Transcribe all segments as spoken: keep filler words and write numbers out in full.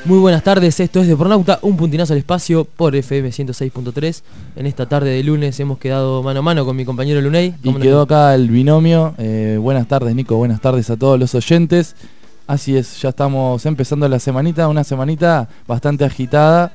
Muy buenas tardes, esto es Depornauta, un puntinazo al espacio por F M ciento seis punto tres. En esta tarde de lunes hemos quedado mano a mano con mi compañero Luney. Y quedó acá el binomio. Eh, buenas tardes, Nico, buenas tardes a todos los oyentes. Así es, ya estamos empezando la semanita, una semanita bastante agitada,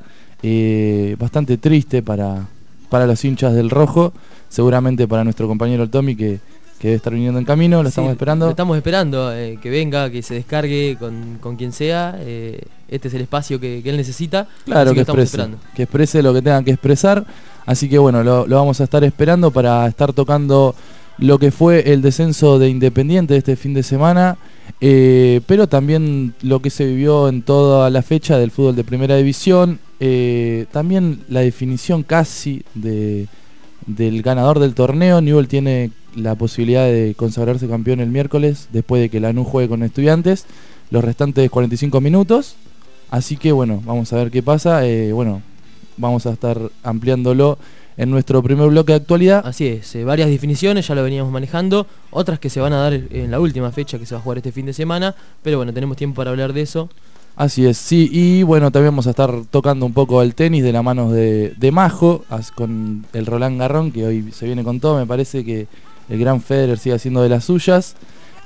eh, bastante triste para, para los hinchas del rojo, seguramente para nuestro compañero el Tommy que... que debe estar viniendo en camino, lo sí, estamos esperando. Lo estamos esperando, eh, que venga, que se descargue con, con quien sea. Eh, este es el espacio que, que él necesita. Claro, que, que exprese, que exprese lo que tengan que expresar. Así que bueno, lo, lo vamos a estar esperando para estar tocando lo que fue el descenso de Independiente este fin de semana, eh, pero también lo que se vivió en toda la fecha del fútbol de Primera División, eh, también la definición casi de, del ganador del torneo. Newell's tiene la posibilidad de consagrarse campeón el miércoles después de que Lanús juegue con Estudiantes los restantes cuarenta y cinco minutos, así que bueno, vamos a ver qué pasa. Eh, bueno, vamos a estar ampliándolo en nuestro primer bloque de actualidad. Así es, eh, varias definiciones ya lo veníamos manejando, otras que se van a dar en la última fecha que se va a jugar este fin de semana, pero bueno, tenemos tiempo para hablar de eso. Así es, sí, y bueno, también vamos a estar tocando un poco el tenis de la mano de, de Majo, con el Roland Garros, que hoy se viene con todo. Me parece que el gran Federer sigue haciendo de las suyas.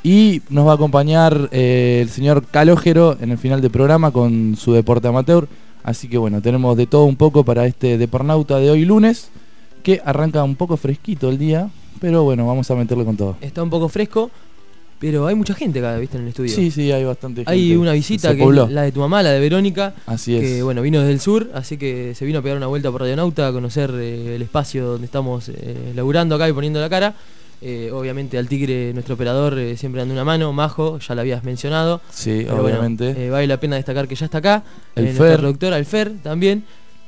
Y nos va a acompañar eh, el señor Calógero en el final del programa con su deporte amateur. Así que bueno, tenemos de todo un poco para este Depornauta de hoy lunes, que arranca un poco fresquito el día, pero bueno, vamos a meterle con todo. Está un poco fresco, pero hay mucha gente acá, ¿viste? En el estudio. Sí, sí, hay bastante gente. Hay una visita que es la de tu mamá, la de Verónica. Así es. Que bueno, vino desde el sur, así que se vino a pegar una vuelta por Radionauta, a conocer eh, el espacio donde estamos eh, laburando acá y poniendo la cara. Eh, obviamente al Tigre, nuestro operador, eh, siempre dando una mano. Majo, ya la habías mencionado. Sí, pero obviamente. Bueno, eh, vale la pena destacar que ya está acá. El eh, Fer. Nuestra productora, el Fer, también.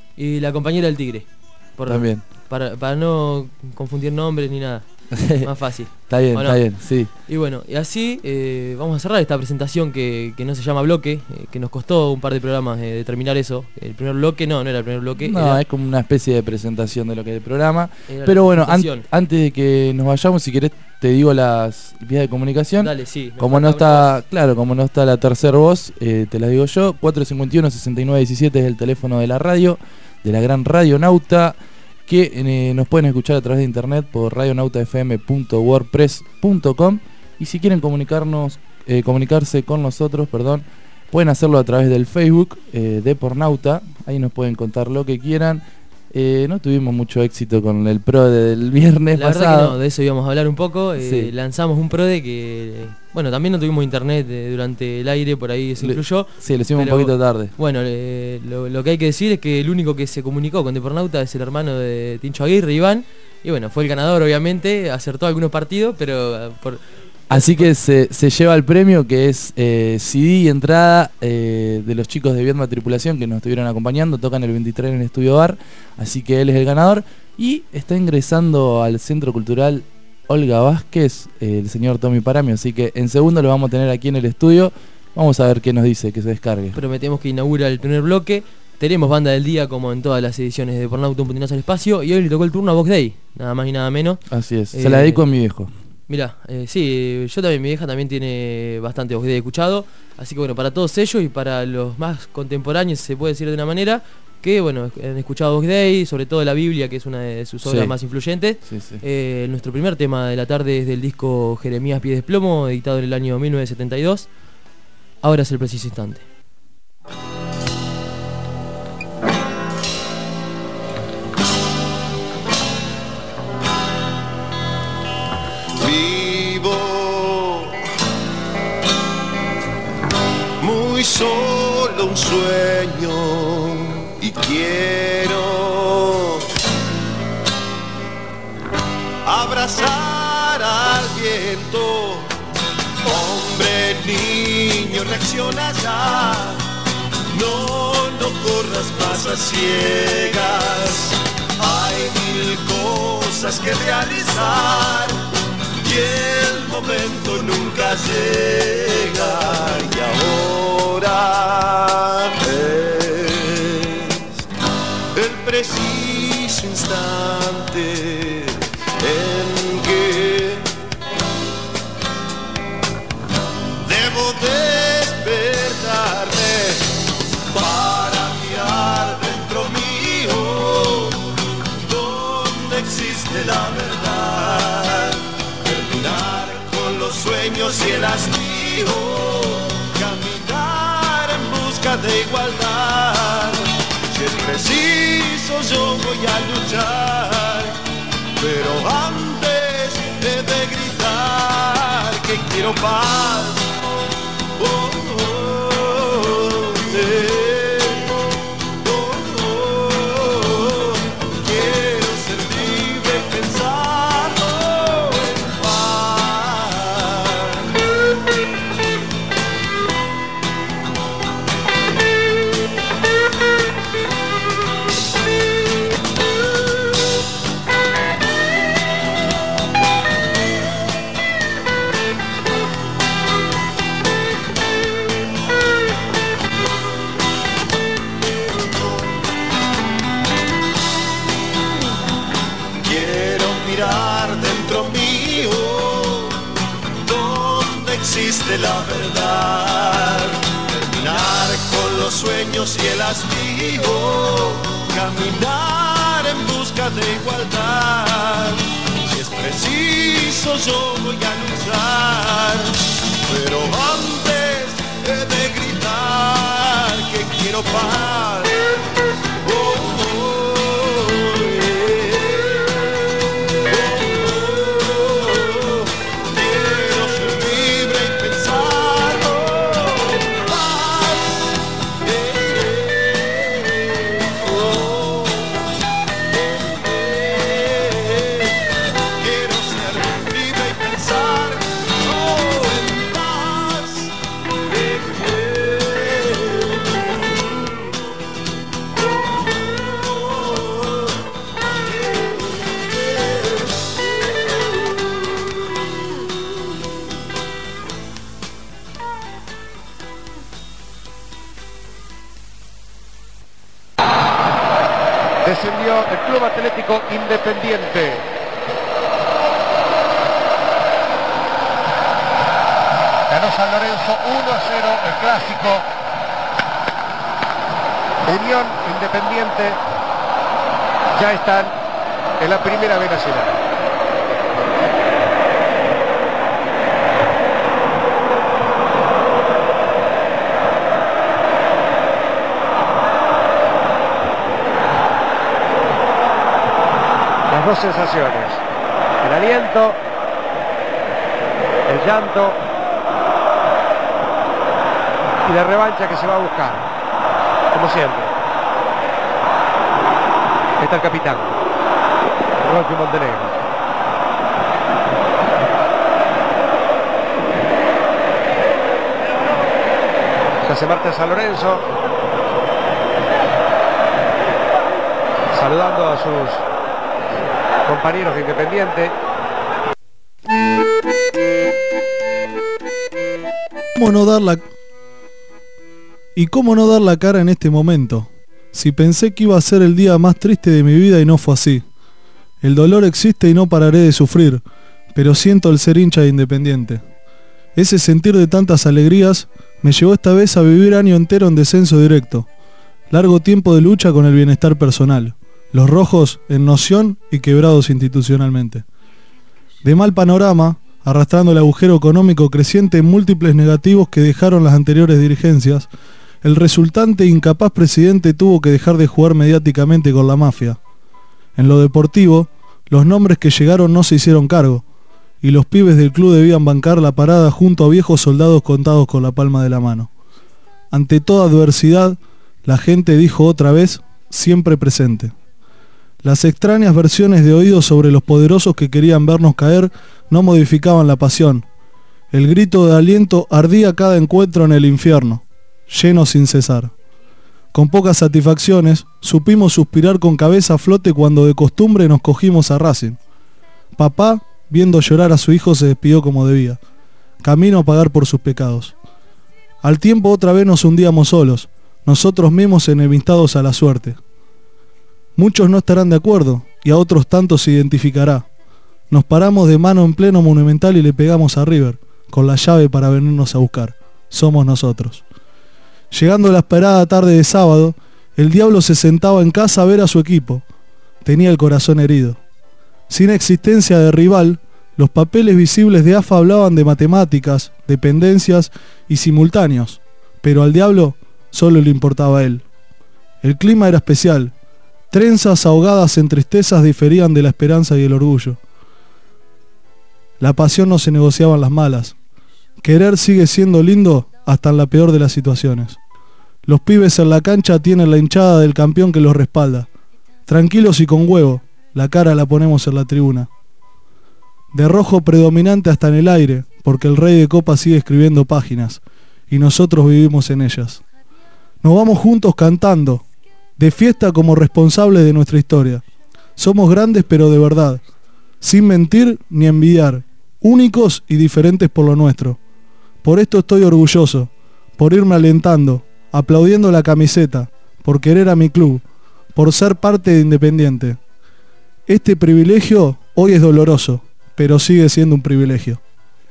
Y la compañera del Tigre. Por, también. Para, para no confundir nombres ni nada. Más fácil. Está bien, no? Está bien, sí. Y bueno, y así eh, vamos a cerrar esta presentación que, que no se llama bloque, eh, que nos costó un par de programas eh, determinar eso. El primer bloque, no, no era el primer bloque. No, era, es como una especie de presentación de lo que es el programa. Pero bueno, an antes de que nos vayamos, si querés te digo las vías de comunicación. Dale, sí. Como no está, claro, como no está la tercera voz, eh, te la digo yo. cuatro cinco uno, seis nueve uno siete es el teléfono de la radio, de la gran Radionauta, que eh, nos pueden escuchar a través de internet por radionauta f m punto wordpress punto com, y si quieren comunicarnos, eh, comunicarse con nosotros, perdón, pueden hacerlo a través del Facebook eh, Depornauta. Ahí nos pueden contar lo que quieran. Eh, no tuvimos mucho éxito con el PRODE del viernes la pasado. Verdad que no, de eso íbamos a hablar un poco. Eh, sí. Lanzamos un PRODE que, bueno, también no tuvimos internet eh, durante el aire, por ahí se incluyó. Sí, lo hicimos pero, un poquito tarde. Bueno, eh, lo, lo que hay que decir es que el único que se comunicó con Depornauta es el hermano de Tincho Aguirre, Iván. Y bueno, fue el ganador, obviamente, acertó algunos partidos, pero por... Así que se, se lleva el premio, que es eh, C D y entrada eh, de los chicos de Viedma Tripulación que nos estuvieron acompañando. Tocan el veintitrés en el Estudio Bar, así que él es el ganador. Y está ingresando al Centro Cultural Olga Vázquez, eh, el señor Tommy Paramio. Así que en segundo lo vamos a tener aquí en el estudio. Vamos a ver qué nos dice, que se descargue. Prometemos que inaugura el primer bloque. Tenemos banda del día como en todas las ediciones de Depornauta, un puntinazo al espacio. Y hoy le tocó el turno a Box Day, nada más y nada menos. Así es, eh, se la dedico a mi viejo. Mirá, eh, sí, yo también, mi vieja también tiene bastante Box Day escuchado. Así que bueno, para todos ellos y para los más contemporáneos, se puede decir de una manera, que bueno, han escuchado Box Day, sobre todo la Biblia, que es una de sus obras sí. más influyentes. Sí, sí. Eh, nuestro primer tema de la tarde es del disco Jeremías Pies de Plomo, editado en el año mil novecientos setenta y dos. Ahora es el preciso instante. Solo un sueño y quiero abrazar al viento. Hombre, niño, reacciona ya. No, no corras más a ciegas. Hay mil cosas que realizar y el momento nunca llega. Y ahora es el preciso instante en que debo despertarme para los sueños y el hastío, caminar en busca de igualdad. Si es preciso yo voy a luchar, pero antes he de gritar que quiero paz. Oh, oh, eh. De la verdad, terminar con los sueños y el hastío, caminar en busca de igualdad. Si es preciso yo voy a luchar, pero antes he de gritar que quiero paz. Oh, oh, descendió el Club Atlético Independiente. Ganó San Lorenzo uno a cero el clásico. Unión Independiente ya están en la primera B nacional. Dos sensaciones, el aliento, el llanto y la revancha que se va a buscar, como siempre. Ahí está el capitán, Roque Montenegro. Ya se marcha San Lorenzo, saludando a sus compañeros de Independiente. ¿Cómo no dar la... ¿Y cómo no dar la cara en este momento? Si pensé que iba a ser el día más triste de mi vida y no fue así. El dolor existe y no pararé de sufrir, pero siento el ser hincha de Independiente. Ese sentir de tantas alegrías me llevó esta vez a vivir año entero en descenso directo. Largo tiempo de lucha con el bienestar personal. Los rojos en noción y quebrados institucionalmente. De mal panorama, arrastrando el agujero económico creciente en múltiples negativos que dejaron las anteriores dirigencias, el resultante incapaz presidente tuvo que dejar de jugar mediáticamente con la mafia. En lo deportivo, los nombres que llegaron no se hicieron cargo, y los pibes del club debían bancar la parada junto a viejos soldados contados con la palma de la mano. Ante toda adversidad, la gente dijo otra vez, siempre presente. Las extrañas versiones de oídos sobre los poderosos que querían vernos caer no modificaban la pasión. El grito de aliento ardía cada encuentro en el infierno, lleno sin cesar. Con pocas satisfacciones, supimos suspirar con cabeza a flote cuando de costumbre nos cogimos a Racing. Papá, viendo llorar a su hijo, se despidió como debía, camino a pagar por sus pecados. Al tiempo otra vez nos hundíamos solos, nosotros mismos enemistados a la suerte. Muchos no estarán de acuerdo, y a otros tantos se identificará. Nos paramos de mano en pleno Monumental y le pegamos a River, con la llave para venirnos a buscar. Somos nosotros. Llegando la esperada tarde de sábado, el diablo se sentaba en casa a ver a su equipo. Tenía el corazón herido. Sin existencia de rival, Los papeles visibles de A F A hablaban de matemáticas, dependencias y simultáneos, pero al diablo solo le importaba a él. El clima era especial. Trenzas ahogadas en tristezas diferían de la esperanza y el orgullo. La pasión no se negociaba en las malas. Querer sigue siendo lindo hasta en la peor de las situaciones. Los pibes en la cancha tienen la hinchada del campeón que los respalda. Tranquilos y con huevo, la cara la ponemos en la tribuna. De rojo predominante hasta en el aire, porque el rey de copa sigue escribiendo páginas, y nosotros vivimos en ellas. Nos vamos juntos cantando, de fiesta como responsables de nuestra historia. Somos grandes pero de verdad, sin mentir ni envidiar, únicos y diferentes por lo nuestro. Por esto estoy orgulloso, por irme alentando, aplaudiendo la camiseta, por querer a mi club, por ser parte de Independiente. Este privilegio hoy es doloroso, pero sigue siendo un privilegio.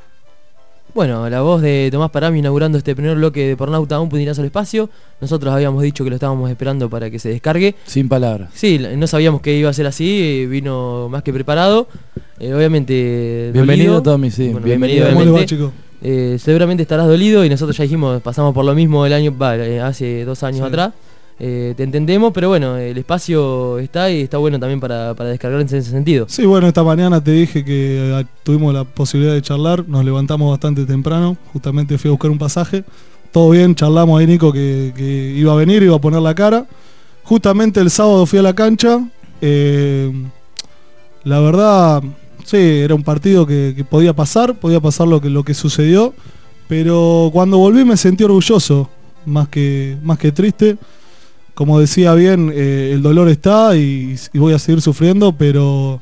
Bueno, la voz de Tomás Parami inaugurando este primer bloque de Pornauta, un puntinazo al espacio. Nosotros habíamos dicho que lo estábamos esperando para que se descargue. Sin palabras. Sí, no sabíamos que iba a ser así, vino más que preparado. Eh, obviamente Bienvenido, dolido. Tommy, sí. Bueno, bienvenido. bienvenido, ¿Cómo le va, obviamente. chico? Eh, seguramente estarás dolido y nosotros ya dijimos, pasamos por lo mismo el año, va, eh, hace dos años Sí. atrás. Eh, te entendemos, pero bueno, el espacio está y está bueno también para, para descargar en ese sentido. Sí, bueno, esta mañana te dije que eh, tuvimos la posibilidad de charlar, nos levantamos bastante temprano, justamente fui a buscar un pasaje, todo bien, charlamos ahí Nico que, que iba a venir, iba a poner la cara. Justamente el sábado fui a la cancha, eh, la verdad, sí, era un partido que, que podía pasar, podía pasar lo que, lo que sucedió, pero cuando volví me sentí orgulloso, más que, más que triste. Como decía bien, eh, el dolor está y, y voy a seguir sufriendo, pero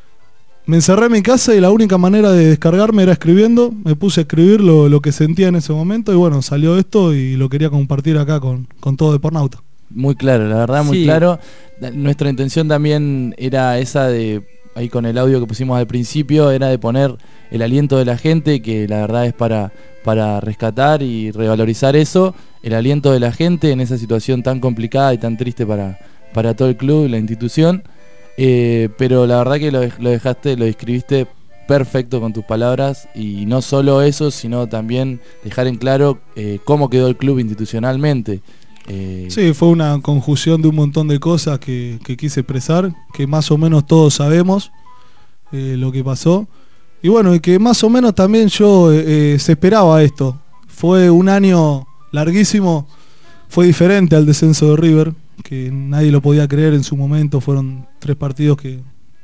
me encerré en mi casa y la única manera de descargarme era escribiendo. Me puse a escribir lo, lo que sentía en ese momento y bueno, salió esto y lo quería compartir acá con, con todo de Pornauta. Muy claro, la verdad, muy Sí. claro. Nuestra intención también era esa de, ahí con el audio que pusimos al principio, era de poner el aliento de la gente, que la verdad es para, para rescatar y revalorizar eso, el aliento de la gente en esa situación tan complicada y tan triste para, para todo el club y la institución. Eh, pero la verdad que lo, lo dejaste, lo describiste perfecto con tus palabras, y no solo eso, sino también dejar en claro eh, cómo quedó el club institucionalmente. Eh, Sí, fue una conjunción de un montón de cosas que, que quise expresar, que más o menos todos sabemos eh, lo que pasó. Y bueno, y que más o menos también yo eh, eh, se esperaba esto. Fue un año larguísimo, fue diferente al descenso de River, que nadie lo podía creer en su momento, fueron tres partidos que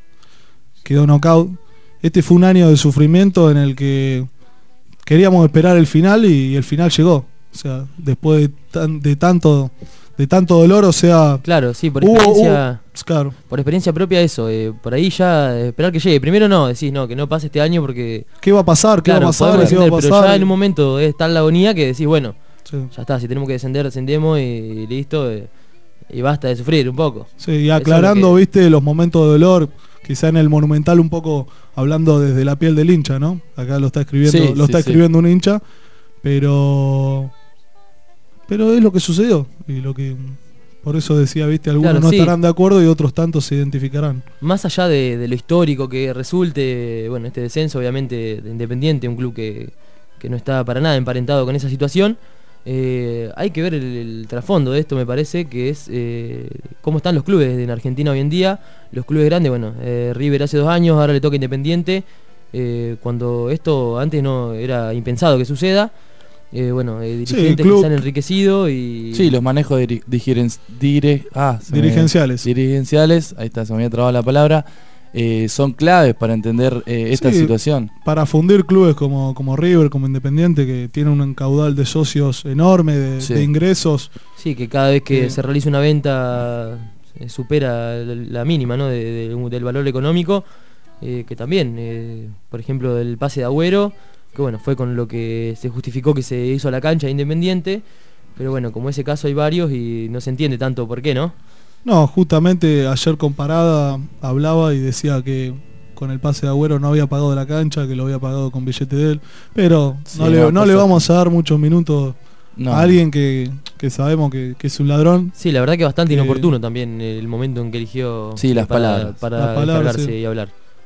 quedó knockout. Este fue un año de sufrimiento en el que queríamos esperar el final y el final llegó. O sea, después de, tan, de tanto de tanto dolor, o sea... Claro, sí, por hubo- experiencia, hubo- claro. por experiencia propia eso, eh, por ahí ya eh, esperar que llegue. Primero no, decís no, que no pase este año porque... ¿Qué va a pasar? ¿Qué Claro, va a pasar? podemos ¿Qué va a descender, pero pasar? ya en un momento es tal la agonía que decís, bueno, Sí. ya está, si tenemos que descender, descendemos y listo, eh, y basta de sufrir un poco. Sí, y Eso aclarando, es lo que- viste, los momentos de dolor, quizá en el Monumental un poco hablando desde la piel del hincha, ¿no? Acá lo está escribiendo, Sí, lo sí, está sí. escribiendo un hincha, pero pero es lo que sucedió y lo que por eso decía, viste, algunos Claro, no sí. estarán de acuerdo y otros tantos se identificarán. Más allá de, de lo histórico que resulte, bueno, este descenso obviamente de Independiente, un club que, que no está para nada emparentado con esa situación, eh, hay que ver el, el trasfondo de esto, me parece, que es eh, cómo están los clubes en Argentina hoy en día. Los clubes grandes, bueno, eh, River hace dos años, ahora le toca Independiente, eh, cuando esto antes no era impensado que suceda. Eh, bueno, eh, dirigentes club- que se han enriquecido y... Sí, los manejos diri- digiren- dire- ah, se me- Dirigenciales. dirigenciales, ahí está, se me había trabado la palabra, eh, son claves para entender eh, esta Sí. situación. Para fundir clubes como, como River, como Independiente, que tienen un caudal de socios enorme, de, Sí. de ingresos. Sí, que cada vez que Eh. se realiza una venta eh, supera la, la mínima, ¿no? de- de- del valor económico, eh, que también, eh, por ejemplo, el pase de Agüero, que bueno, fue con lo que se justificó que se hizo a la cancha de Independiente, pero bueno, como ese caso hay varios y no se entiende tanto por qué, ¿no? No, justamente ayer con Parada hablaba y decía que con el pase de Agüero no había pagado la cancha, que lo había pagado con billete de él, pero Sí, no, le, no, no le cosas- vamos a dar muchos minutos No. a alguien que, que sabemos que, que es un ladrón. Sí, la verdad que bastante Eh. inoportuno también el momento en que eligió Sí, las para, palabras. para Las palabras, descargarse sí. y hablar.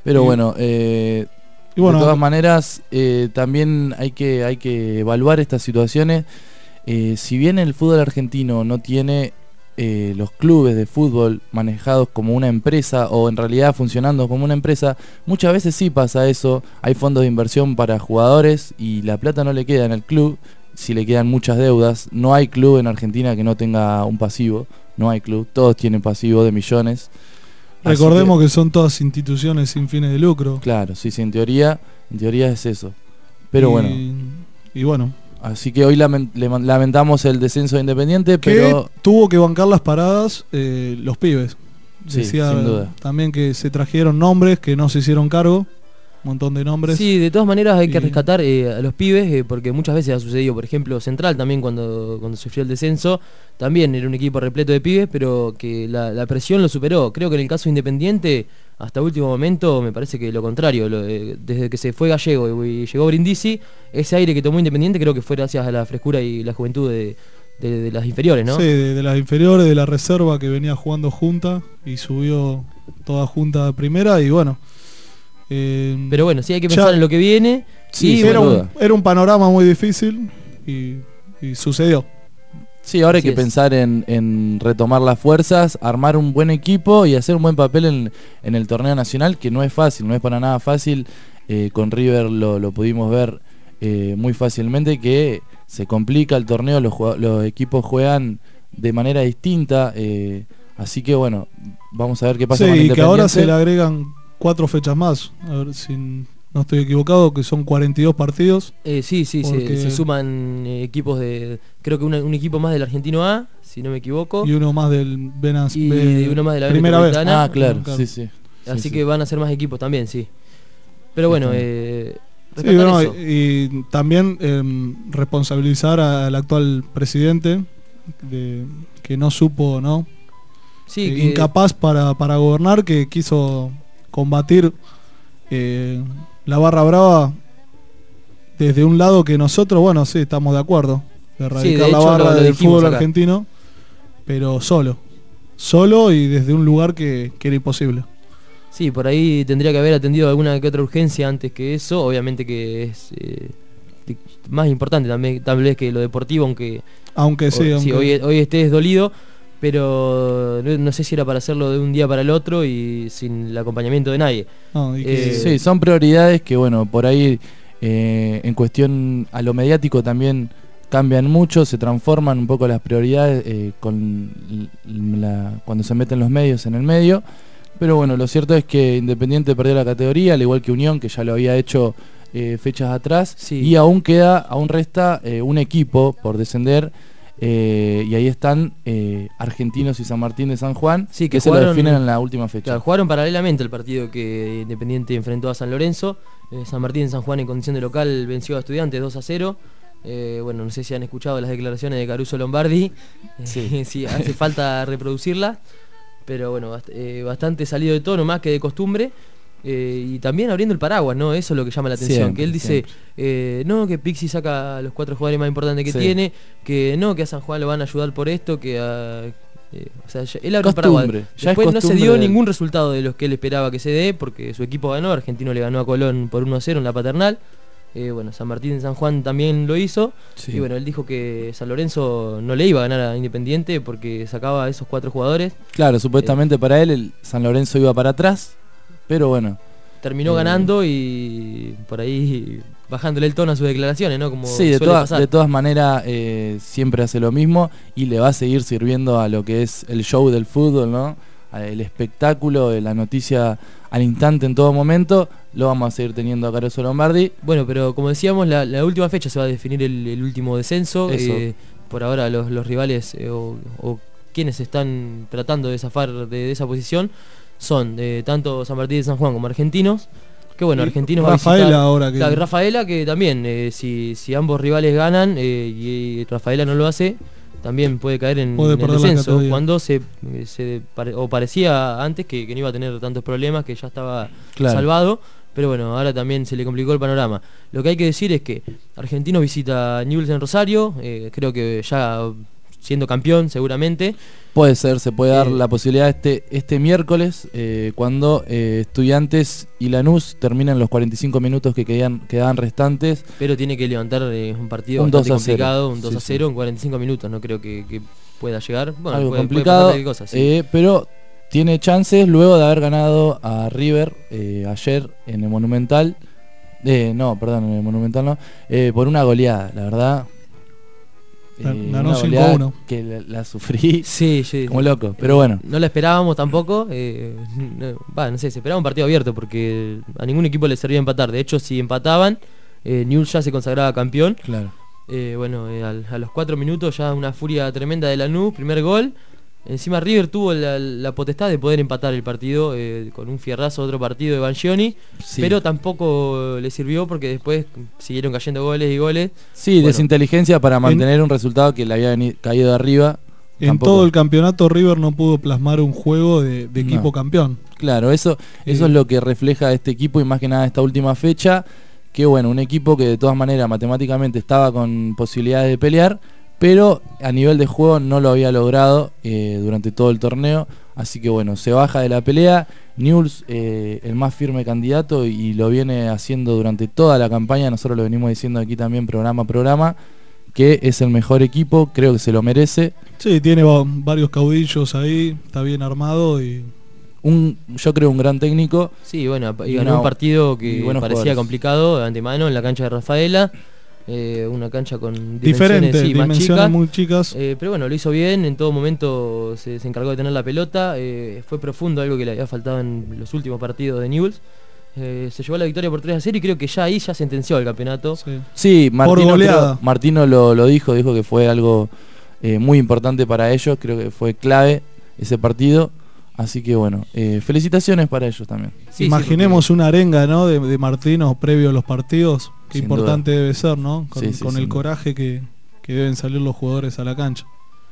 Pero Y- bueno, eh, Y bueno, de todas maneras, eh, también hay que, hay que evaluar estas situaciones. Eh, si bien el fútbol argentino no tiene eh, los clubes de fútbol manejados como una empresa o en realidad funcionando como una empresa, muchas veces sí pasa eso. Hay fondos de inversión para jugadores y la plata no le queda en el club, si le quedan muchas deudas. No hay club en Argentina que no tenga un pasivo, no hay club, todos tienen pasivo de millones. Así recordemos que, que son todas instituciones sin fines de lucro. Claro, sí, sí, en teoría, en teoría es eso. Pero y, bueno, Y bueno, así que hoy lamen- le- lamentamos el descenso de Independiente, que pero tuvo que bancar las paradas eh, los pibes. Sí, Decía sin duda. también que se trajeron nombres que no se hicieron cargo. Un montón de nombres. Sí, de todas maneras hay que Y- rescatar eh, a los pibes, eh, porque muchas veces ha sucedido, por ejemplo, Central también cuando, cuando sufrió el descenso, también era un equipo repleto de pibes, pero que la, la presión lo superó. Creo que en el caso de Independiente, hasta último momento, me parece que lo contrario. Lo, eh, desde que se fue Gallego y, y llegó Brindisi, ese aire que tomó Independiente creo que fue gracias a la frescura y la juventud de, de- de las inferiores, ¿no? Sí, de, de las inferiores, de la reserva que venía jugando junta y subió toda junta a primera y bueno. eh, Pero bueno, sí hay que Ya- pensar en lo que viene. Sí, y sin era, bueno, un, duda. era un panorama muy difícil y, y sucedió. sí, ahora hay Así que es. pensar en, en retomar las fuerzas, armar un buen equipo y hacer un buen papel en, en el torneo nacional, que no es fácil, no es para nada fácil. Eh, con River lo, lo pudimos ver eh, muy fácilmente, que se complica el torneo, los, jugado- los equipos juegan de manera distinta, eh, así que bueno, vamos a ver qué pasa Sí, con y que ahora Independiente. se le agregan cuatro fechas más. A ver si no estoy equivocado, que son cuarenta y dos partidos. Eh, sí, sí, se, Porque- se suman eh, equipos de. Creo que una- un equipo más del Argentino A, si no me equivoco. Y uno más del Venas Y B- uno más de la B primera vez. Metropolitana. Ah, claro, Claro. sí, sí. Así Sí, que sí. van a ser más equipos también, sí. Pero bueno, Ujú. eh, Sí, rescatar bueno, eso. y, y también em, responsabilizar al actual presidente de que no supo, ¿no? Sí, Eh, que- incapaz para, para gobernar, que quiso combatir eh, la barra brava desde un lado que nosotros, bueno, sí, estamos de acuerdo, de erradicar de la hecho, barra lo- lo del dijimos fútbol acá. argentino, pero solo, solo y desde un lugar que, que era imposible. Sí, por ahí tendría que haber atendido alguna que otra urgencia antes que eso. Obviamente que es eh, ti- más importante también, tal vez que lo deportivo, aunque, Aunque sí, o- sí, aunque- hoy, hoy estés dolido, pero no, no sé si era para hacerlo de un día para el otro y sin el acompañamiento de nadie. no, y que- eh, Sí, son prioridades que, bueno, por ahí eh, en cuestión a lo mediático también cambian mucho, se transforman un poco las prioridades eh, con l- la- cuando se meten los medios en el medio. Pero bueno, lo cierto es que Independiente perdió la categoría, al igual que Unión, que ya lo había hecho eh, fechas atrás. Sí. Y aún queda, aún resta eh, un equipo por descender. eh, y ahí están eh, Argentinos y San Martín de San Juan, Sí, que, que se lo jugaron- definen en la última fecha. Claro, jugaron paralelamente el partido que Independiente enfrentó a San Lorenzo. Eh, San Martín de San Juan en condición de local venció a Estudiantes dos a cero. Eh, bueno, no sé si han escuchado las declaraciones de Caruso Lombardi. Eh, Sí. sí, hace falta reproducirlas. Pero bueno, bast- eh, bastante salido de tono, más que de costumbre. Eh, y también abriendo el paraguas, ¿no? Eso es lo que llama la atención. Siempre, que él dice, siempre. eh, no, que Pixi saca a los cuatro jugadores más importantes que Sí. tiene. Que no, que a San Juan lo van a ayudar por esto. Que a, eh, o sea, ya- él abre el paraguas. Costumbre, ya es Después no se costumbre dio de él. ningún resultado de los que él esperaba que se dé, porque su equipo ganó. Argentino le ganó a Colón por uno a cero en la Paternal. Eh, bueno, San Martín de San Juan también lo hizo. Sí. Y bueno, él dijo que San Lorenzo no le iba a ganar a Independiente porque sacaba a esos cuatro jugadores. Claro, supuestamente para él el San Lorenzo iba para atrás, pero bueno. Terminó Eh. ganando y por ahí bajándole el tono a sus declaraciones, ¿no? Como Sí, de, suele todas pasar. de todas maneras eh, siempre hace lo mismo y le va a seguir sirviendo a lo que es el show del fútbol, ¿no? A el espectáculo, eh, la noticia al instante en todo momento, lo vamos a seguir teniendo a Caruso Lombardi. Bueno, pero como decíamos, la, la última fecha se va a definir el, el último descenso. Eso. Eh, por ahora los, los rivales eh, o, o quienes están tratando de zafar de, de esa posición son eh, tanto San Martín de San Juan como Argentinos. Que bueno, y Argentinos va a Rafaela visitar- ahora que Claro, Rafaela que también, eh, si, si ambos rivales ganan eh, y, y Rafaela no lo hace, también puede caer en, Puede en el perder la descenso. categoría. Cuando se, se pare- o parecía antes que, que no iba a tener tantos problemas, que ya estaba Claro. salvado. Pero bueno, ahora también se le complicó el panorama. Lo que hay que decir es que Argentinos visita Newell's en Rosario. eh, creo que ya siendo campeón seguramente. Puede ser, se puede dar Eh, la posibilidad este este miércoles, eh, cuando eh, Estudiantes y Lanús terminan los cuarenta y cinco minutos que quedan, quedaban restantes. Pero tiene que levantar eh, un partido Un bastante dos a cero. complicado, un dos Sí, a sí. cero en cuarenta y cinco minutos. No creo que, que pueda llegar. Bueno, Algo puede, complicado, puede pasar cualquier cosa, sí. eh, pero tiene chances luego de haber ganado a River eh, ayer en el Monumental. Eh, no, perdón, en el Monumental no. Eh, por una goleada, la verdad. Eh, Ganó una cinco a goleada uno. que la, la sufrí Sí, sí. como loco, pero bueno. No la esperábamos tampoco. eh, no, va, no sé, se esperaba un partido abierto porque a ningún equipo le servía empatar. De hecho, si empataban, eh, Newell's ya se consagraba campeón. Claro. Eh, bueno, eh, al- a los cuatro minutos ya una furia tremenda de Lanús, primer gol. Encima River tuvo la, la potestad de poder empatar el partido eh, con un fierrazo otro partido de Banchioni, Sí. pero tampoco le sirvió porque después siguieron cayendo goles y goles. Sí, Bueno. desinteligencia para mantener un resultado que le había veni- caído de arriba. En Tampoco. todo el campeonato River no pudo plasmar un juego de, de equipo No. campeón. Claro, eso, eso Eh. es lo que refleja este equipo y más que nada esta última fecha, que bueno, un equipo que de todas maneras matemáticamente estaba con posibilidades de pelear, pero a nivel de juego no lo había logrado eh, durante todo el torneo, así que bueno, se baja de la pelea. Newell's, eh, el más firme candidato, y lo viene haciendo durante toda la campaña, nosotros lo venimos diciendo aquí también programa a programa, que es el mejor equipo, creo que se lo merece. Sí, tiene va- varios caudillos ahí, está bien armado y Un, yo creo un gran técnico. Sí, bueno, y Y ganó una- un partido y que buenos parecía jugadores. complicado de antemano en la cancha de Rafaela. eh, una cancha con dimensiones diferente, sí, más dimensiones chicas. muy chicas. Eh, pero bueno, lo hizo bien, en todo momento se, se encargó de tener la pelota, eh, fue profundo, algo que le había faltado en los últimos partidos de Newell's. Eh, se llevó la victoria por tres a cero y creo que ya ahí ya sentenció el campeonato. Sí. Sí, Martino, goleada. creo- Martino lo, lo dijo, dijo que fue algo eh, muy importante para ellos, creo que fue clave ese partido, así que bueno, eh, felicitaciones para ellos también. Sí, Imaginemos sí, una arenga, ¿no? de, de Martino previo a los partidos. Qué Sin importante debe ser, ¿no? Con, Sí, sí, con sin el duda. coraje que, que deben salir los jugadores a la cancha.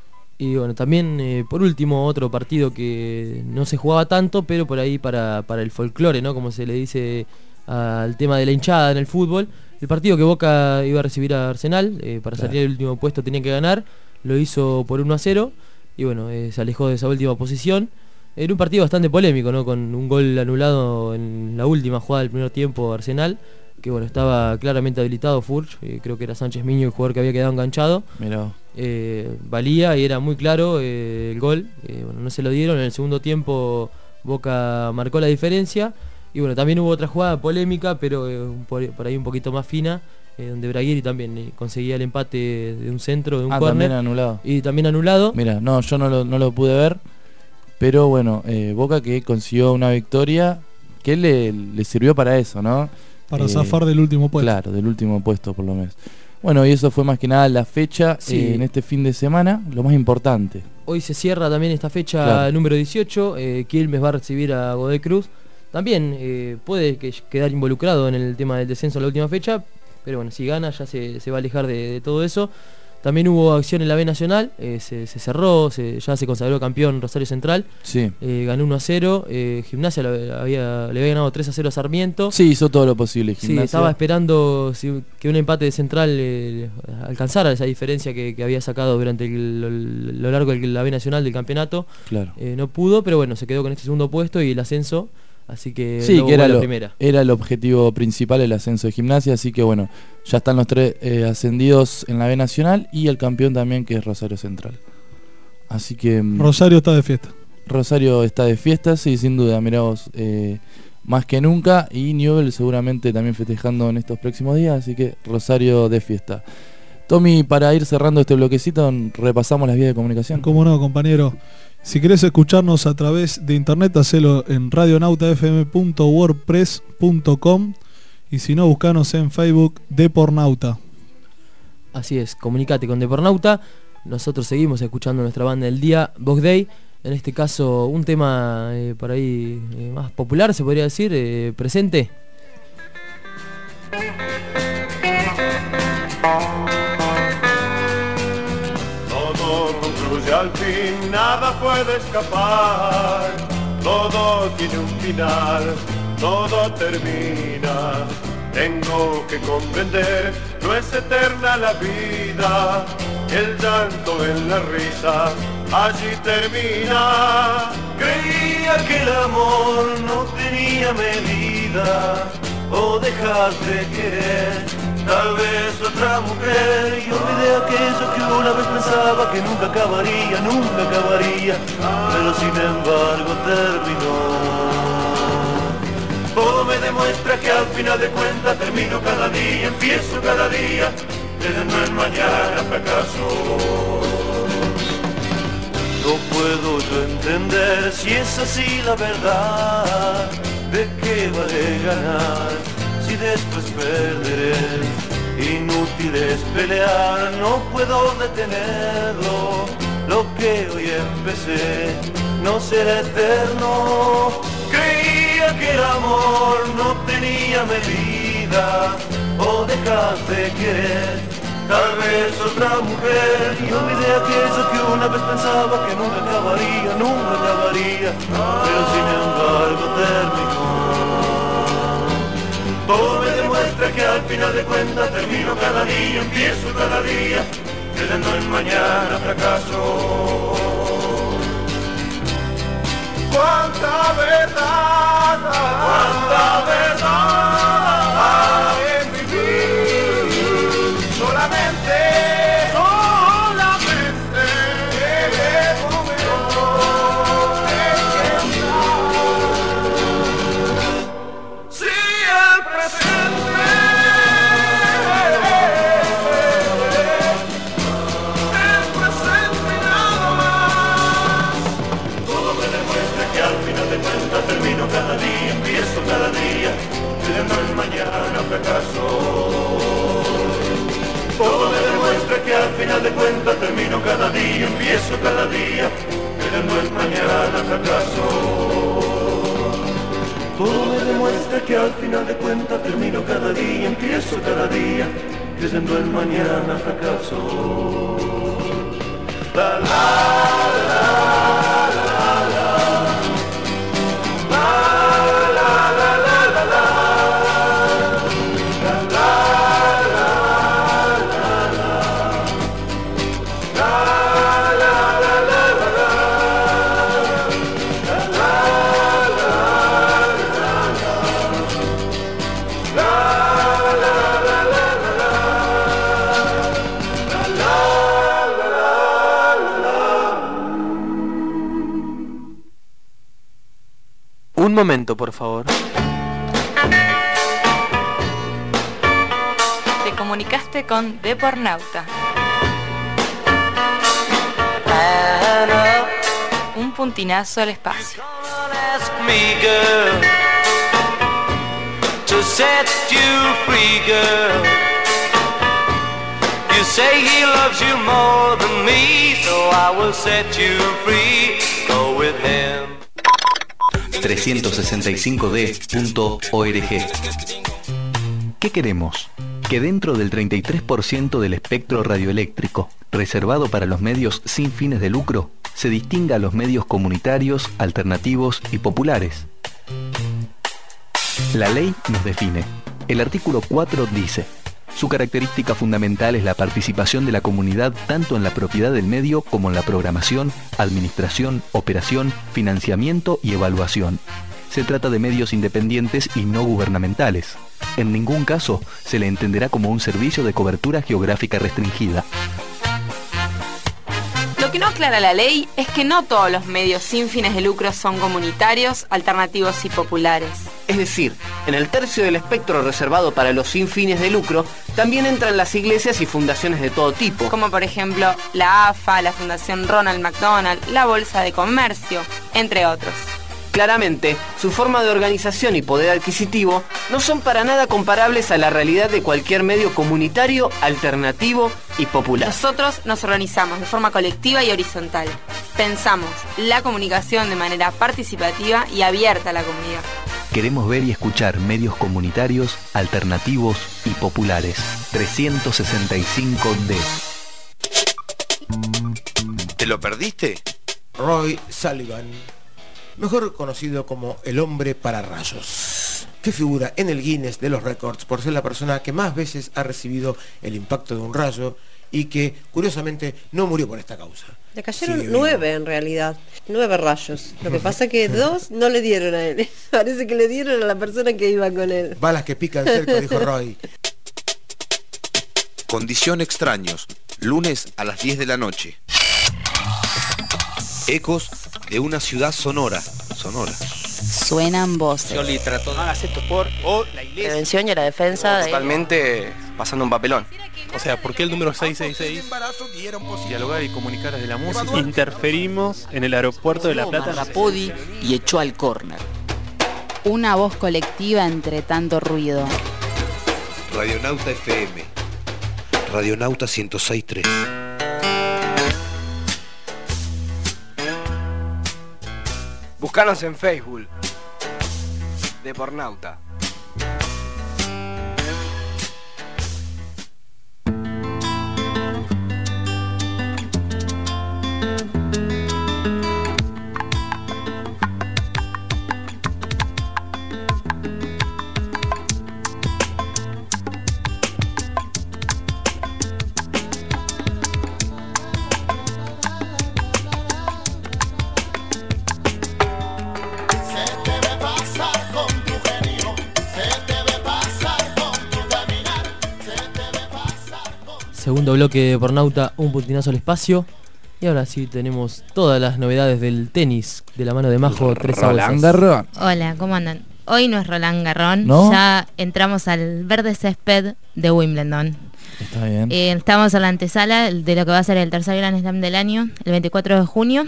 Y bueno, también eh, por último otro partido que no se jugaba tanto, pero por ahí para, para el folclore, ¿no? Como se le dice al tema de la hinchada en el fútbol. El partido que Boca iba a recibir a Arsenal, eh, para Claro. salir del último puesto tenía que ganar, lo hizo por uno a cero y bueno, eh, se alejó de esa última posición. Era un partido bastante polémico, ¿no? Con un gol anulado en la última jugada del primer tiempo Arsenal, que bueno, estaba claramente habilitado Furch, eh, creo que era Sánchez Miño el jugador que había quedado enganchado. Mirá, Eh, valía y era muy claro eh, el gol. Eh, bueno, no se lo dieron. En el segundo tiempo Boca marcó la diferencia. Y bueno, también hubo otra jugada polémica, pero eh, un por, por ahí un poquito más fina, eh, donde Braguieri también eh, conseguía el empate de un centro, de un ah, también córner, anulado. y también anulado. Mira, no, yo no lo, no lo pude ver, pero bueno, eh, Boca que consiguió una victoria que le, le sirvió para eso, ¿no? Para Eh, zafar del último puesto. Claro, del último puesto por lo menos. Bueno, y eso fue más que nada la fecha Sí. eh, en este fin de semana, lo más importante. Hoy se cierra también esta fecha Claro. número dieciocho. eh, Quilmes va a recibir a Godoy Cruz. También eh, puede que quedar involucrado en el tema del descenso en la última fecha, pero bueno, si gana ya se, se va a alejar de, de todo eso. También hubo acción en la B Nacional, eh, se, se cerró, se- ya se consagró campeón Rosario Central, Sí. eh, ganó uno a cero, eh, Gimnasia lo había, le había ganado tres a cero a Sarmiento. Sí, hizo todo lo posible. Sí, Gimnasia. estaba esperando si- que un empate de Central eh, alcanzara esa diferencia que, que había sacado durante el- lo, lo largo de la B Nacional del campeonato. Claro. Eh, no pudo, pero bueno, se quedó con este segundo puesto y el ascenso, así que Sí, luego que era fue la lo- primera. Era el objetivo principal, el ascenso de Gimnasia, así que bueno, ya están los tres eh, ascendidos en la B Nacional y el campeón también, que es Rosario Central. Así que mm, Rosario está de fiesta. Rosario está de fiesta, sí, sin duda, mirá vos, eh, más que nunca, y Newell seguramente también festejando en estos próximos días, así que Rosario de fiesta. Tommy, para ir cerrando este bloquecito, repasamos las vías de comunicación. ¿Cómo no, compañero? Si querés escucharnos a través de internet, hacelo en radionautafm punto wordpress punto com y si no, buscanos en Facebook Depornauta. Así es, comunicate con Depornauta. Nosotros seguimos escuchando nuestra banda del día, Box Day. En este caso, un tema eh, por ahí eh, más popular, se podría decir, eh, presente. Todo concluye al fin, nada puede escapar. Todo tiene un final, todo termina. tengo que comprender, no es eterna la vida, el llanto en la risa, allí termina. Creía que el amor no tenía medida, o dejas de querer, tal vez otra mujer, y olvidé aquello que una vez pensaba que nunca acabaría, nunca acabaría, pero sin embargo terminó. Todo me demuestra que al final de cuentas termino cada día, empiezo cada día, creyendo en mañana fracaso. No puedo yo entender si es así la verdad, de qué vale ganar si después perderé. Inútil es pelear, no puedo detenerlo, lo que hoy empecé no será eterno. Creía que el amor no tenía medida, o dejaste de querer, tal vez otra mujer, y olvidé aquello que una vez pensaba que nunca acabaría, nunca acabaría, pero sin embargo terminó. Todo me demuestra que al final de cuentas termino cada día, empiezo cada día, creyendo en mañana fracaso. Cuánta verdad, cuánta verdad hay en vivir, solamente, solamente en el momento en que está. Si el presente, el presente nada más, todo me demuestra que al final de cuentas termino cada día, empiezo cada día, creyendo en mañana fracaso. Todo me demuestra que al final de cuentas termino cada día, empiezo cada día, creyendo en mañana fracaso. Todo me demuestra que al final de cuentas termino cada día, empiezo cada día, creyendo en mañana fracaso. La la la la la. Un momento, por favor. Te comunicaste con Depornauta. Un puntinazo al espacio. You say he loves you more than me, so I will set you free. Go with him. trescientos sesenta y cinco D punto org. ¿Qué queremos? Que dentro del treinta y tres por ciento del espectro radioeléctrico reservado para los medios sin fines de lucro, se distinga a los medios comunitarios, alternativos y populares. La ley nos define. El artículo cuatro dice: su característica fundamental es la participación de la comunidad tanto en la propiedad del medio como en la programación, administración, operación, financiamiento y evaluación. Se trata de medios independientes y no gubernamentales. En ningún caso se le entenderá como un servicio de cobertura geográfica restringida. Lo que no aclara la ley es que no todos los medios sin fines de lucro son comunitarios, alternativos y populares. Es decir, en el tercio del espectro reservado para los sin fines de lucro, también entran las iglesias y fundaciones de todo tipo. Como por ejemplo la A F A, la Fundación Ronald McDonald, la Bolsa de Comercio, entre otros. Claramente, su forma de organización y poder adquisitivo no son para nada comparables a la realidad de cualquier medio comunitario, alternativo y popular. Nosotros nos organizamos de forma colectiva y horizontal. Pensamos la comunicación de manera participativa y abierta a la comunidad. Queremos ver y escuchar medios comunitarios, alternativos y populares. trescientos sesenta y cinco D. ¿Te lo perdiste? Roy Sullivan, mejor conocido como el hombre para rayos. que figura en el Guinness de los récords por ser la persona que más veces ha recibido el impacto de un rayo y que, curiosamente, no murió por esta causa. Le cayeron Sigue nueve vivo. en realidad, nueve rayos. Lo que pasa que dos no le dieron a él. Parece que le dieron a la persona que iba con él. Balas que pican cerca, dijo Roy. Condición Extraños, lunes a las diez de la noche. Ecos de una ciudad sonora. Sonora. Suenan voces. Yoli trató de hacer esto por o la iglesia. Prevención y la defensa de... Totalmente pasando un papelón. O sea, ¿por qué el número seis seis seis? Dialogar y comunicar desde la música. Interferimos en el aeropuerto de La Plata. Rapodi y echó al córner. Una voz colectiva entre tanto ruido. Radionauta F M. Radionauta ciento seis punto tres. Buscanos en Facebook. De Pornauta. Segundo bloque de Pornauta, un puntinazo al espacio. Y ahora sí tenemos todas las novedades del tenis de la mano de Majo Tres Roland Garros. Hola, ¿cómo andan? Hoy no es Roland Garros, ¿No? ya entramos al verde césped de Wimbledon. Está bien. Eh, estamos en la antesala de lo que va a ser el tercer Grand Slam del año, el veinticuatro de junio.